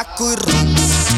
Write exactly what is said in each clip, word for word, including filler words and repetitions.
tabaco y ron.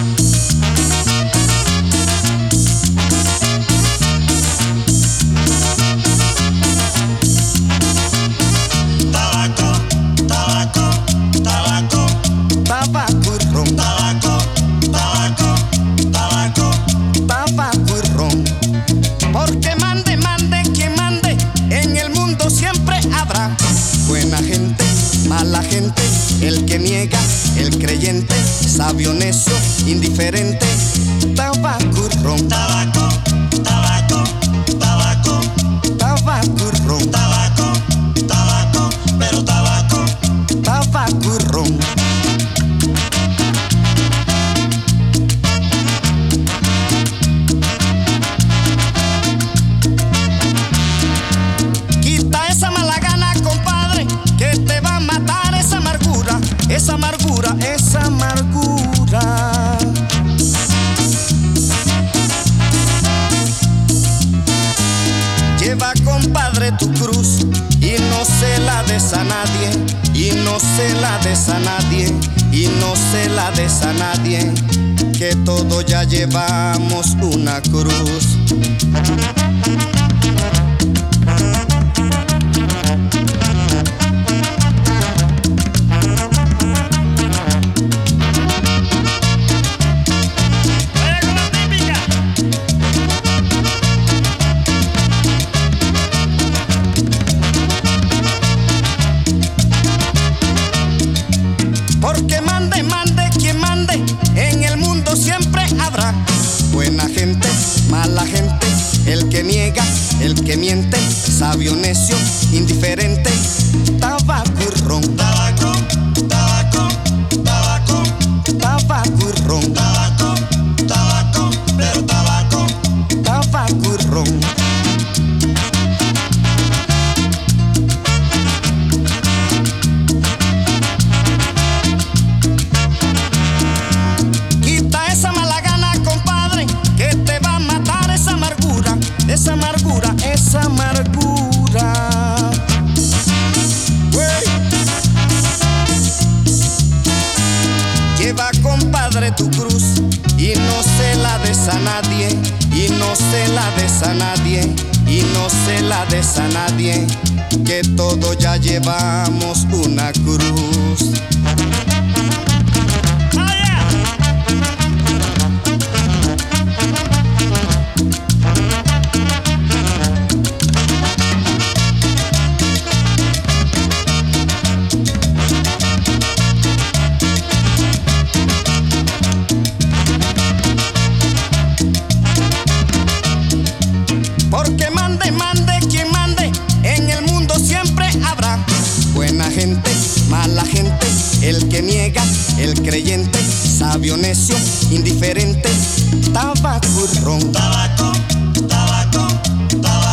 Tabaco, tabaco, tabaco, Tabaco y ron. tabaco, tabaco, tabaco, Tabaco y ron. Porque mande, mande, quien mande, en el mundo siempre habrá buena gente, mala gente, el que niega, el creyente, sabio, necio, indiferente. Tabaco y ron. tabaco, tabaco, tabaco, Tabaco y ron. tabaco, tabaco, pero tabaco. Tabaco y ron. Quita esa mala gana, compadre, que te va a matar esa amargura, esa amargura, esa amargura. Lleva, compadre, tu cruz y no se la des a nadie, y no se la des a nadie, y no se la des a nadie, que todos ya llevamos una cruz. ¡Vaya con la típica! Porque mande, mande, quien mande, en el mundo siempre habrá buena gente, mala gente, el que niega, el que miente, sabio, necio, indiferente. Tabaco y ron. Tabaco, tabaco, tabaco, Tabaco y ron. tabaco, tabaco, pero tabaco. Tabaco y ron. Quita esa mala gana, compadre, que te va a matar esa amargura, esa amargura, esa amargura. Güey. Lleva, compadre, tu cruz y no se la des a nadie, y no se la des a nadie, y no se la des a nadie, que todos ya llevamos una cruz. ¡Vaya! Porque mande, mande, quien mande, en el mundo siempre habrá buena gente, mala gente, el que niega, el creyente, sabio, necio, indiferente. Tabaco y ron. Tabaco, tabaco, tabaco.